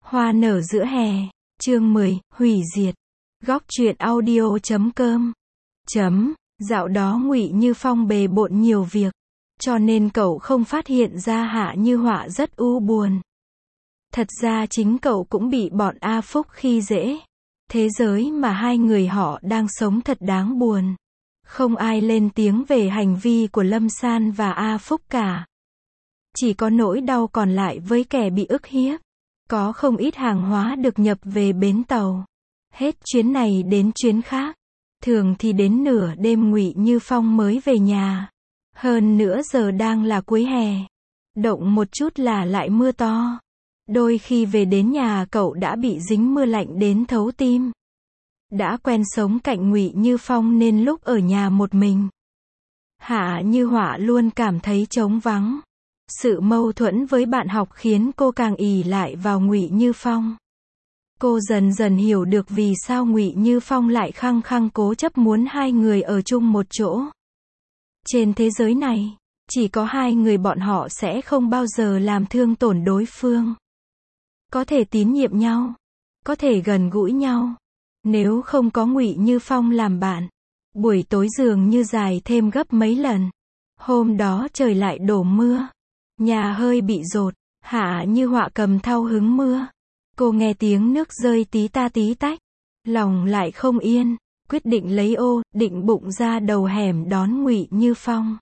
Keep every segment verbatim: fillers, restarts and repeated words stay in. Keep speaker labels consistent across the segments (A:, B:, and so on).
A: Hoa nở giữa hè. Chương mười, hủy diệt. Góc truyện audio chấm com. Chấm, dạo đó Ngụy Như Phong bề bộn nhiều việc, cho nên cậu không phát hiện ra Hạ Như Họa rất u buồn. Thật ra chính cậu cũng bị bọn A Phúc khi dễ. Thế giới mà hai người họ đang sống thật đáng buồn. Không ai lên tiếng về hành vi của Lâm San và A Phúc cả. Chỉ có nỗi đau còn lại với kẻ bị ức hiếp. Có không ít hàng hóa được nhập về bến tàu. Hết chuyến này đến chuyến khác. Thường thì đến nửa đêm Ngụy Như Phong mới về nhà. Hơn nữa giờ đang là cuối hè. Động một chút là lại mưa to. Đôi khi về đến nhà cậu đã bị dính mưa lạnh đến thấu tim. Đã quen sống cạnh Ngụy Như Phong nên lúc ở nhà một mình, Hạ Như Họa luôn cảm thấy trống vắng. Sự mâu thuẫn với bạn học khiến cô càng ỷ lại vào Ngụy Như Phong. Cô dần dần hiểu được vì sao Ngụy Như Phong lại khăng khăng cố chấp muốn hai người ở chung một chỗ. Trên thế giới này, chỉ có hai người bọn họ sẽ không bao giờ làm thương tổn đối phương. Có thể tín nhiệm nhau, có thể gần gũi nhau. Nếu không có Ngụy Như Phong làm bạn, buổi tối dường như dài thêm gấp mấy lần. Hôm đó trời lại đổ mưa. Nhà hơi bị dột. Hạ Như Họa cầm thau hứng mưa. Cô nghe tiếng nước rơi tí ta tí tách. Lòng lại không yên. Quyết định lấy ô, định bụng ra đầu hẻm đón Ngụy Như Phong.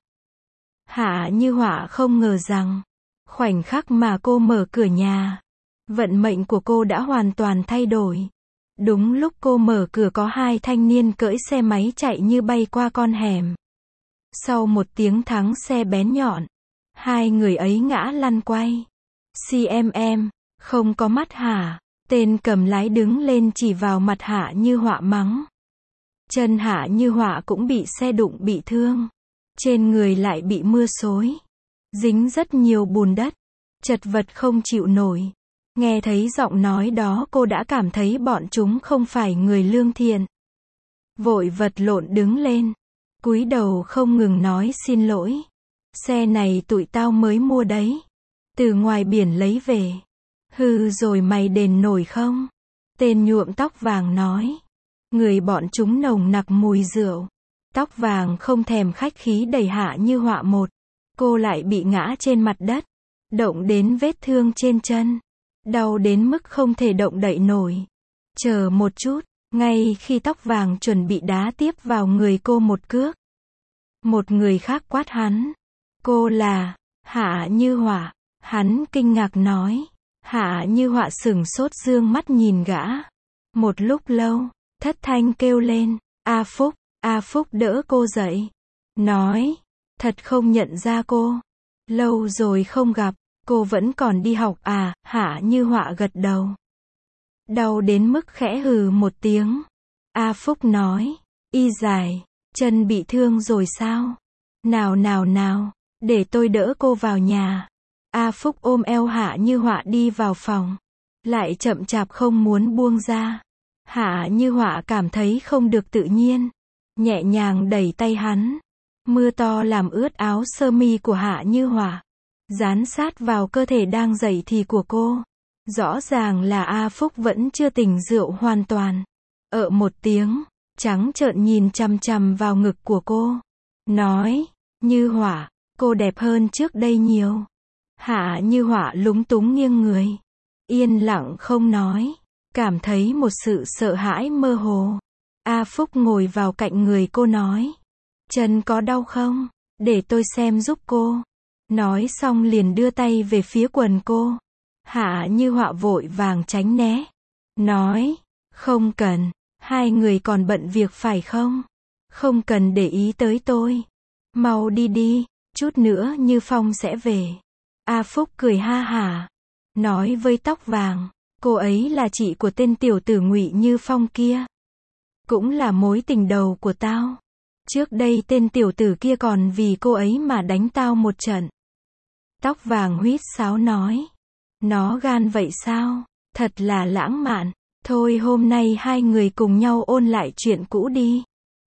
A: Hạ Như Họa không ngờ rằng, khoảnh khắc mà cô mở cửa nhà, vận mệnh của cô đã hoàn toàn thay đổi. Đúng lúc cô mở cửa có hai thanh niên cưỡi xe máy chạy như bay qua con hẻm. Sau một tiếng thắng xe bén nhọn, hai người ấy ngã lăn quay. xê em em, không có mắt hả? Tên cầm lái đứng lên chỉ vào mặt Hạ Như Họa mắng. Chân Hạ Như Họa cũng bị xe đụng bị thương. Trên người lại bị mưa xối. Dính rất nhiều bùn đất. Chật vật không chịu nổi. Nghe thấy giọng nói đó cô đã cảm thấy bọn chúng không phải người lương thiện. Vội vật lộn đứng lên. Cúi đầu không ngừng nói xin lỗi. Xe này tụi tao mới mua đấy. Từ ngoài biển lấy về. Hư rồi mày đền nổi không? Tên nhuộm tóc vàng nói. Người bọn chúng nồng nặc mùi rượu. Tóc vàng không thèm khách khí đẩy Hạ Như Họa một. Cô lại bị ngã trên mặt đất. Động đến vết thương trên chân. Đau đến mức không thể động đậy nổi. Chờ một chút, ngay khi tóc vàng chuẩn bị đá tiếp vào người cô một cước, một người khác quát hắn. Cô là Hạ Như Họa. Hắn kinh ngạc nói. Hạ Như Họa sửng sốt dương mắt nhìn gã. Một lúc lâu, thất thanh kêu lên. A Phúc. A Phúc đỡ cô dậy. Nói. Thật không nhận ra cô. Lâu rồi không gặp. Cô vẫn còn đi học à? Hạ Như Họa gật đầu. Đau đến mức khẽ hừ một tiếng. A Phúc nói. Y dài. Chân bị thương rồi sao? Nào nào nào. Để tôi đỡ cô vào nhà. A Phúc ôm eo Hạ Như Họa đi vào phòng. Lại chậm chạp không muốn buông ra. Hạ Như Họa cảm thấy không được tự nhiên. Nhẹ nhàng đẩy tay hắn. Mưa to làm ướt áo sơ mi của Hạ Như Họa. Dán sát vào cơ thể đang dậy thì của cô. Rõ ràng là A Phúc vẫn chưa tỉnh rượu hoàn toàn. Ợ một tiếng, trắng trợn nhìn chằm chằm vào ngực của cô. Nói, Như Họa, cô đẹp hơn trước đây nhiều. Hạ Như Họa lúng túng nghiêng người. Yên lặng không nói. Cảm thấy một sự sợ hãi mơ hồ. A Phúc ngồi vào cạnh người cô nói. Chân có đau không? Để tôi xem giúp cô. Nói xong liền đưa tay về phía quần cô. Hạ Như Họa vội vàng tránh né. Nói, không cần, hai người còn bận việc phải không? Không cần để ý tới tôi. Mau đi đi, chút nữa Như Phong sẽ về. A Phúc cười ha hả. Nói với tóc vàng, cô ấy là chị của tên tiểu tử Ngụy Như Phong kia. Cũng là mối tình đầu của tao. Trước đây tên tiểu tử kia còn vì cô ấy mà đánh tao một trận. Tóc vàng huýt sáo nói. Nó gan vậy sao? Thật là lãng mạn. Thôi hôm nay hai người cùng nhau ôn lại chuyện cũ đi.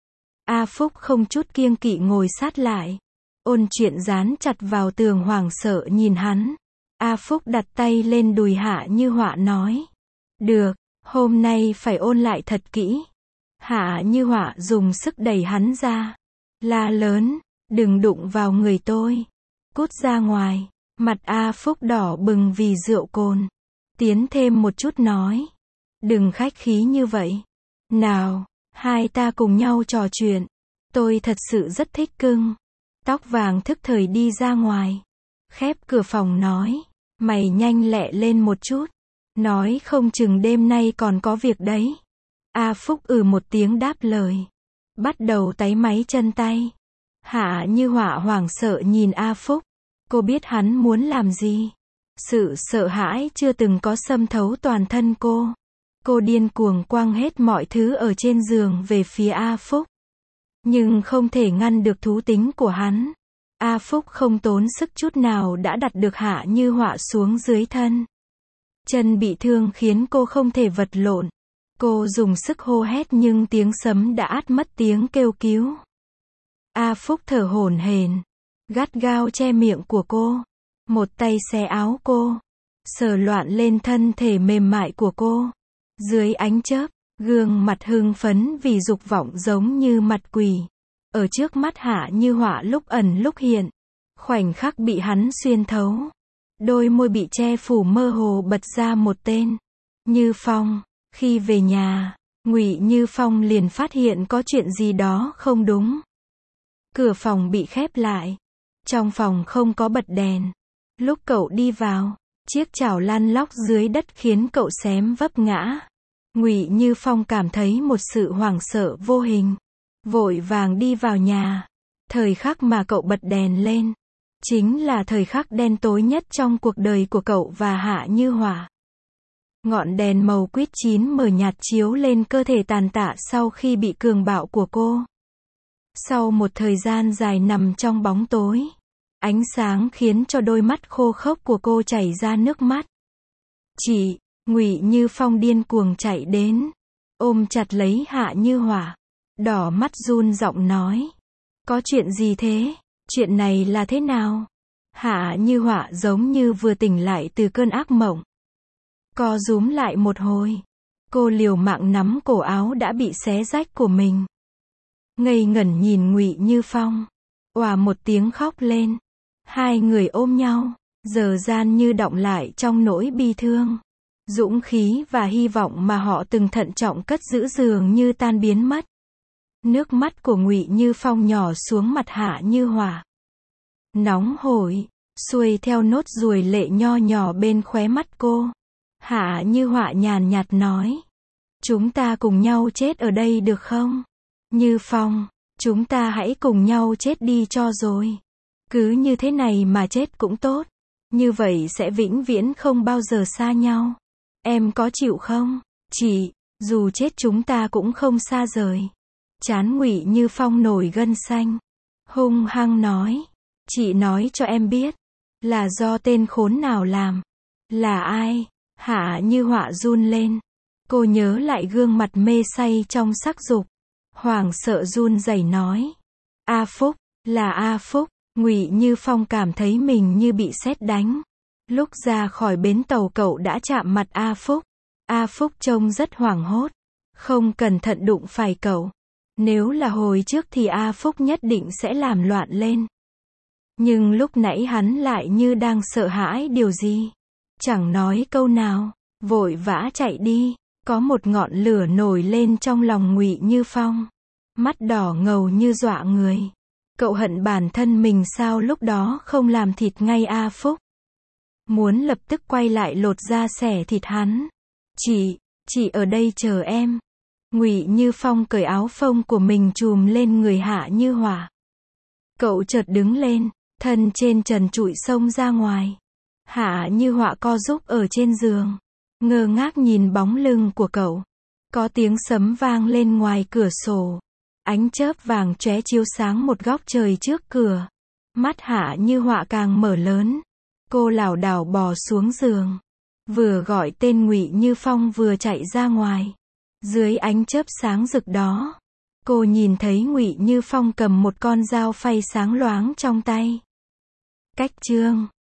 A: A Phúc không chút kiêng kỵ ngồi sát lại. Ôn chuyện dán chặt vào tường hoảng sợ nhìn hắn. A Phúc đặt tay lên đùi Hạ Như Họa nói. Được, hôm nay phải ôn lại thật kỹ. Hạ Như Họa dùng sức đẩy hắn ra. La lớn, đừng đụng vào người tôi. Cút ra ngoài. Mặt A Phúc đỏ bừng vì rượu cồn. Tiến thêm một chút nói. Đừng khách khí như vậy. Nào, hai ta cùng nhau trò chuyện. Tôi thật sự rất thích cưng. Tóc vàng thức thời đi ra ngoài. Khép cửa phòng nói. Mày nhanh lẹ lên một chút. Nói không chừng đêm nay còn có việc đấy. A Phúc ừ một tiếng đáp lời. Bắt đầu táy máy chân tay. Hạ Như Họa hoảng sợ nhìn A Phúc. Cô biết hắn muốn làm gì. Sự sợ hãi chưa từng có xâm thấu toàn thân cô. Cô điên cuồng quăng hết mọi thứ ở trên giường về phía A Phúc. Nhưng không thể ngăn được thú tính của hắn. A Phúc không tốn sức chút nào đã đặt được Hạ Như Họa xuống dưới thân. Chân bị thương khiến cô không thể vật lộn. Cô dùng sức hô hét nhưng tiếng sấm đã át mất tiếng kêu cứu. A Phúc thở hổn hển, gắt gao che miệng của cô. Một tay xé áo cô, sờ loạn lên thân thể mềm mại của cô. Dưới ánh chớp, gương mặt hưng phấn vì dục vọng giống như mặt quỷ. Ở trước mắt Hạ Như Họa lúc ẩn lúc hiện. Khoảnh khắc bị hắn xuyên thấu. Đôi môi bị che phủ mơ hồ bật ra một tên. Như Phong. Khi về nhà, Ngụy Như Phong liền phát hiện có chuyện gì đó không đúng. Cửa phòng bị khép lại. Trong phòng không có bật đèn. Lúc cậu đi vào, chiếc chảo lăn lóc dưới đất khiến cậu xém vấp ngã. Ngụy Như Phong cảm thấy một sự hoảng sợ vô hình. Vội vàng đi vào nhà. Thời khắc mà cậu bật đèn lên, chính là thời khắc đen tối nhất trong cuộc đời của cậu và Hạ Như Họa. Ngọn đèn màu quýt chín mờ nhạt chiếu lên cơ thể tàn tạ sau khi bị cường bạo của cô. Sau một thời gian dài nằm trong bóng tối, ánh sáng khiến cho đôi mắt khô khốc của cô chảy ra nước mắt. Chị, Ngụy Như Phong điên cuồng chạy đến, ôm chặt lấy Hạ Như Họa, đỏ mắt run giọng nói. Có chuyện gì thế? Chuyện này là thế nào? Hạ Như Họa giống như vừa tỉnh lại từ cơn ác mộng. Co rúm lại một hồi. Cô liều mạng nắm cổ áo đã bị xé rách của mình. Ngây ngẩn nhìn Ngụy Như Phong. Òa một tiếng khóc lên. Hai người ôm nhau, giờ gian như đọng lại trong nỗi bi thương. Dũng khí và hy vọng mà họ từng thận trọng cất giữ dường như tan biến mất. Nước mắt của Ngụy Như Phong nhỏ xuống mặt Hạ Như Họa. Nóng hổi, xuôi theo nốt ruồi lệ nho nhỏ bên khóe mắt cô. Hạ Như Họa nhàn nhạt nói. Chúng ta cùng nhau chết ở đây được không? Như Phong, chúng ta hãy cùng nhau chết đi cho rồi. Cứ như thế này mà chết cũng tốt. Như vậy sẽ vĩnh viễn không bao giờ xa nhau. Em có chịu không? Chị, dù chết chúng ta cũng không xa rời. Trán Ngụy Như Phong nổi gân xanh. Hung hăng nói. Chị nói cho em biết. Là do tên khốn nào làm? Là ai? Hạ Như Họa run lên. Cô nhớ lại gương mặt mê say trong sắc dục. Hoảng sợ run rẩy nói. A Phúc, là A Phúc. Ngụy Như Phong cảm thấy mình như bị sét đánh. Lúc ra khỏi bến tàu cậu đã chạm mặt A Phúc. A Phúc trông rất hoảng hốt. Không cẩn thận đụng phải cậu. Nếu là hồi trước thì A Phúc nhất định sẽ làm loạn lên. Nhưng lúc nãy hắn lại như đang sợ hãi điều gì. Chẳng nói câu nào, vội vã chạy đi. Có một ngọn lửa nổi lên trong lòng Ngụy Như Phong. Mắt đỏ ngầu như dọa người. Cậu hận bản thân mình sao lúc đó không làm thịt ngay A Phúc. Muốn lập tức quay lại lột da xẻ thịt hắn. Chị, chị ở đây chờ em. Ngụy Như Phong cởi áo phông của mình trùm lên người Hạ Như Họa. Cậu chợt đứng lên, thân trên trần trụi xông ra ngoài. Hạ Như Họa co rúm ở trên giường, ngơ ngác nhìn bóng lưng của cậu. Có tiếng sấm vang lên ngoài cửa sổ. Ánh chớp vàng chóe chiếu sáng một góc trời trước cửa. Mắt Hạ Như Họa càng mở lớn. Cô lảo đảo bò xuống giường. Vừa gọi tên Ngụy Như Phong vừa chạy ra ngoài. Dưới ánh chớp sáng rực đó, cô nhìn thấy Ngụy Như Phong cầm một con dao phay sáng loáng trong tay. Cách chương